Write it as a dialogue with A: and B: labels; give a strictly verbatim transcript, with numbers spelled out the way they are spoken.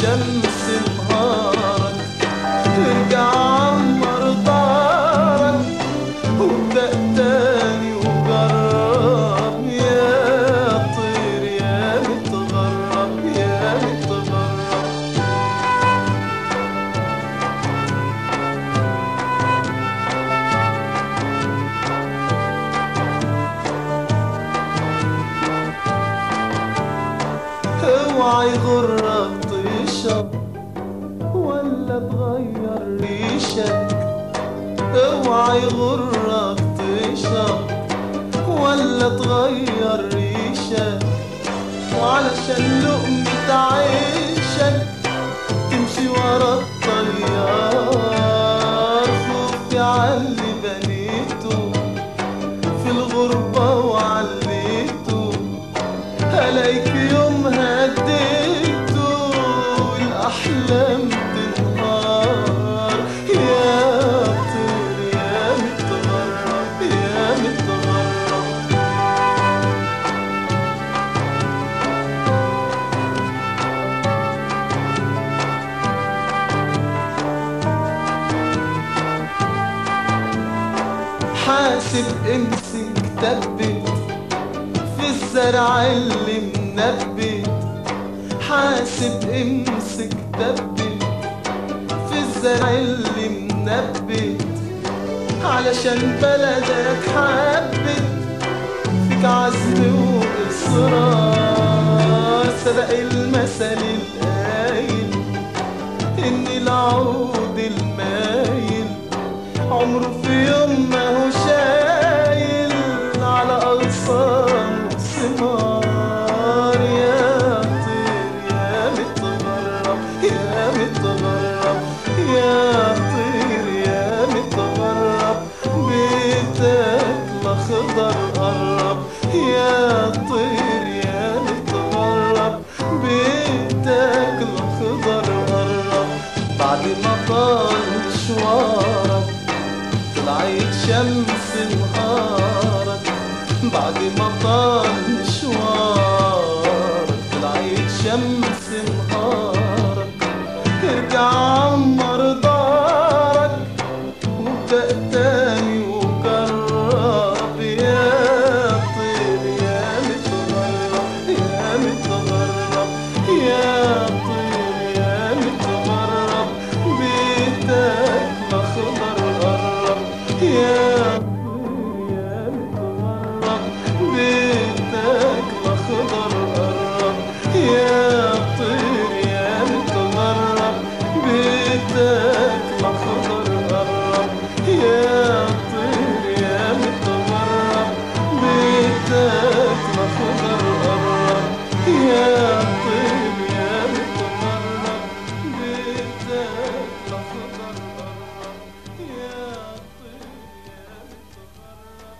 A: شمس نهارك، ارجع عمر دارك وابدأ تاني وجرب يا طير يا متغرب يا متغرب. اوعى يغرك طيشك ولا تغير ريشك، اوعى يغرك طيشك ولا تغير ريشك، وعلشان لقمة عيشك تمشي ورا الطيار. خوفي عاللي بنيته في الغربة وعليته، هلاقيك يوم هديته والأحلام تنهار يا طير يا متغرب يا متغرب. حاسب امسك تبت في الزرع اللي منبت، حاسب امسك تبت في الزرع اللي منبت، علشان بلدك حبت فيك عزم واصرار. سبق المثل القايل ان العود المايل عمره في يوم ما هو شايل على أغصان ثمار يا طير يا متغرب يا متغرب يا طير يا متغرب. بيتك الأخضر قرب يا طير يا متغرب، بيتك الأخضر قرب. بعد ما طال مشوارك طلعت شمس